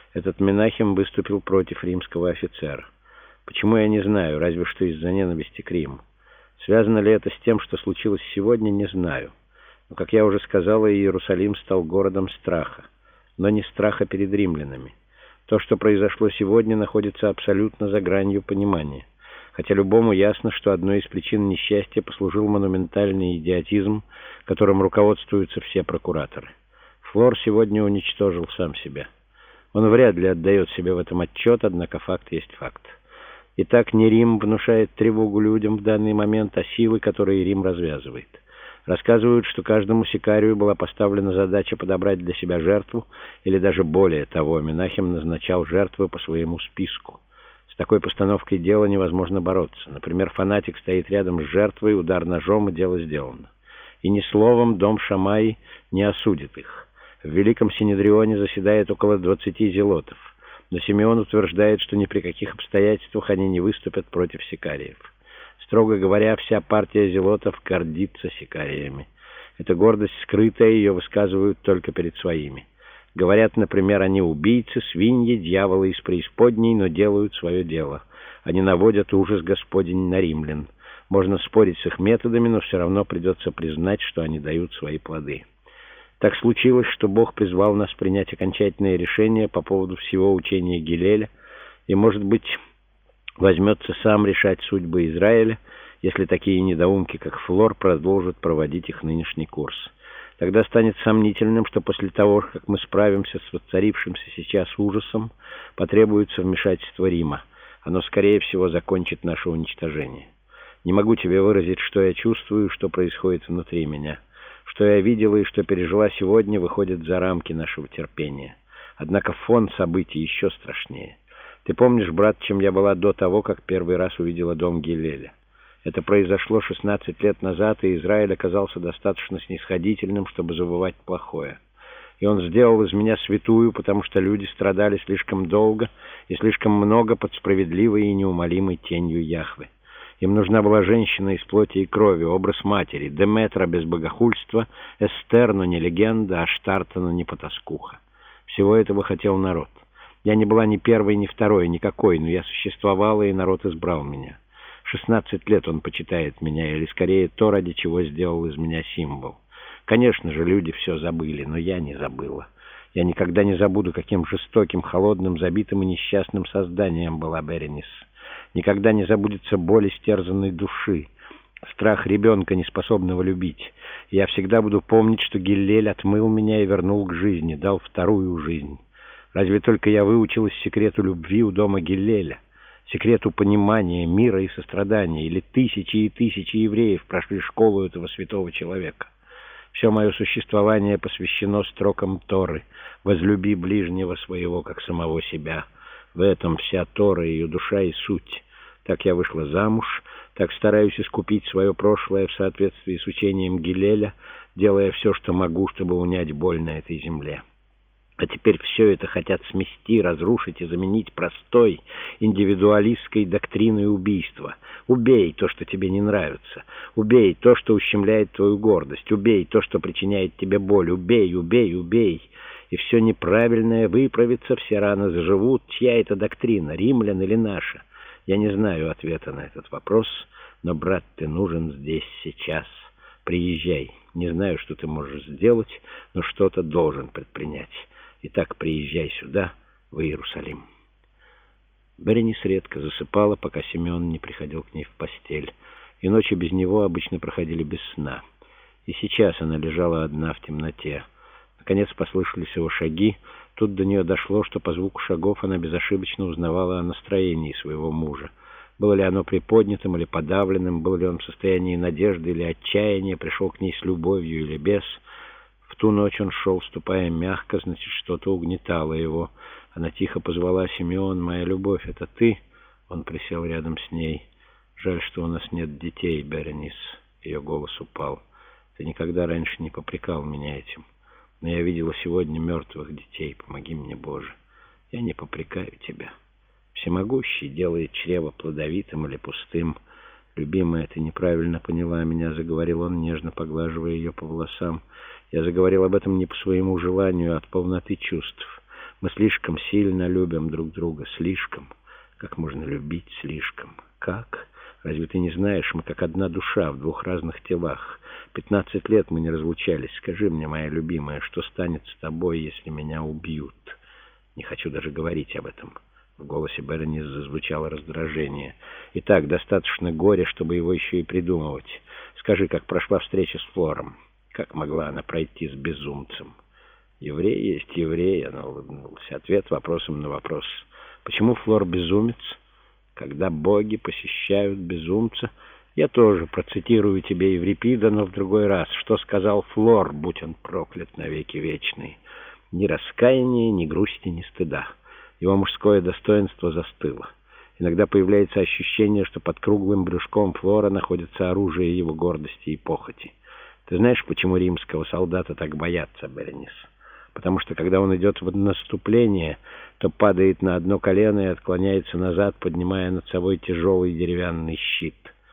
Этот Менахем выступил против римского офицера. Почему, я не знаю, разве что из-за ненависти к Риму. Связано ли это с тем, что случилось сегодня, не знаю. Но, как я уже сказала, Иерусалим стал городом страха. Но не страха перед римлянами. То, что произошло сегодня, находится абсолютно за гранью понимания. Хотя любому ясно, что одной из причин несчастья послужил монументальный идиотизм, которым руководствуются все прокураторы. Флор сегодня уничтожил сам себя. Он вряд ли отдает себе в этом отчет, однако факт есть факт. Итак, не Рим внушает тревогу людям в данный момент, а силы, которые Рим развязывает. Рассказывают, что каждому сикарию была поставлена задача подобрать для себя жертву, или даже более того, Менахем назначал жертвы по своему списку. С такой постановкой дела невозможно бороться. Например, фанатик стоит рядом с жертвой, удар ножом, и дело сделано. И ни словом дом Шамаи не осудит их. В Великом Синедрионе заседает около 20 зелотов. Но Симеон утверждает, что ни при каких обстоятельствах они не выступят против сикариев. Строго говоря, вся партия зелотов гордится сикариями. Эта гордость скрытая, ее высказывают только перед своими. Говорят, например, они убийцы, свиньи, дьяволы из преисподней, но делают свое дело. Они наводят ужас Господень на римлян. Можно спорить с их методами, но все равно придется признать, что они дают свои плоды. Так случилось, что Бог призвал нас принять окончательное решение по поводу всего учения Гилеля, и, может быть, возьмется сам решать судьбы Израиля, если такие недоумки, как Флор, продолжат проводить их нынешний курс. Тогда станет сомнительным, что после того, как мы справимся с воцарившимся сейчас ужасом, потребуется вмешательство Рима. Оно, скорее всего, закончит наше уничтожение. Не могу тебе выразить, что я чувствую, что происходит внутри меня. Что я видела и что пережила сегодня, выходит за рамки нашего терпения. Однако фон событий еще страшнее. Ты помнишь, брат, чем я была до того, как первый раз увидела дом Гилеля? Это произошло 16 лет назад, и Израиль оказался достаточно снисходительным, чтобы забывать плохое. И он сделал из меня святую, потому что люди страдали слишком долго и слишком много под справедливой и неумолимой тенью Яхве. Им нужна была женщина из плоти и крови, образ матери, Деметра без богохульства, Эстер, но не легенда, Аштарта, но не потаскуха. Всего этого хотел народ. Я не была ни первой, ни второй, никакой, но я существовала, и народ избрал меня. 16 лет он почитает меня, или скорее то, ради чего сделал из меня символ. Конечно же, люди все забыли, но я не забыла. Я никогда не забуду, каким жестоким, холодным, забитым и несчастным созданием была Беренис. Никогда не забудется боль истерзанной души, страх ребенка, неспособного любить. Я всегда буду помнить, что Гиллель отмыл меня и вернул к жизни, дал вторую жизнь. Разве только я выучилась секрету любви у дома Гиллеля, секрету понимания, мира и сострадания, или тысячи и тысячи евреев прошли школу этого святого человека. Все мое существование посвящено строкам Торы: «Возлюби ближнего своего, как самого себя». В этом вся Тора, ее душа и суть. Так я вышла замуж, так стараюсь искупить свое прошлое в соответствии с учением Гилеля, делая все, что могу, чтобы унять боль на этой земле. А теперь все это хотят смести, разрушить и заменить простой индивидуалистской доктриной убийства. Убей то, что тебе не нравится. Убей то, что ущемляет твою гордость. Убей то, что причиняет тебе боль. Убей, убей, убей. И все неправильное выправится, все раны заживут. Чья это доктрина, римлян или наша? Я не знаю ответа на этот вопрос, но, брат, ты нужен здесь, сейчас. Приезжай. Не знаю, что ты можешь сделать, но что-то должен предпринять. Итак, приезжай сюда, в Иерусалим. Беренис редко засыпала, пока Симеон не приходил к ней в постель, и ночи без него обычно проходили без сна. И сейчас она лежала одна в темноте. Наконец послышались его шаги. Тут до нее дошло, что по звуку шагов она безошибочно узнавала о настроении своего мужа. Было ли оно приподнятым или подавленным, был ли он в состоянии надежды или отчаяния, пришел к ней с любовью или без. В ту ночь он шел, ступая мягко, значит, что-то угнетало его. Она тихо позвала: «Симеон, моя любовь, это ты?» Он присел рядом с ней. «Жаль, что у нас нет детей, Беренис». Ее голос упал. «Ты никогда раньше не попрекал меня этим. Но я видела сегодня мертвых детей. Помоги мне, Боже. Я не попрекаю тебя. Всемогущий делает чрево плодовитым или пустым. Любимая, ты неправильно поняла меня», — заговорил он, нежно поглаживая ее по волосам. «Я заговорил об этом не по своему желанию, а от полноты чувств. Мы слишком сильно любим друг друга, слишком. Как можно любить слишком? Как? Разве ты не знаешь, мы как одна душа в двух разных телах. 15 лет мы не разлучались. Скажи мне, моя любимая, что станет с тобой, если меня убьют? Не хочу даже говорить об этом. В голосе Беренис зазвучало раздражение. Итак, достаточно горя, чтобы его еще и придумывать. Скажи, как прошла встреча с Флором? Как могла она пройти с безумцем? Еврей есть еврей, она улыбнулась. Ответ вопросом на вопрос. Почему Флор безумец? Когда боги посещают безумца... Я тоже процитирую тебе Еврипида, но в другой раз. Что сказал Флор, будь он проклят навеки вечный? Ни раскаяния, ни грусти, ни стыда. Его мужское достоинство застыло. Иногда появляется ощущение, что под круглым брюшком Флора находится оружие его гордости и похоти. Ты знаешь, почему римского солдата так боятся, Беренис? Потому что, когда он идет в наступление, то падает на одно колено и отклоняется назад, поднимая над собой тяжелый деревянный щит.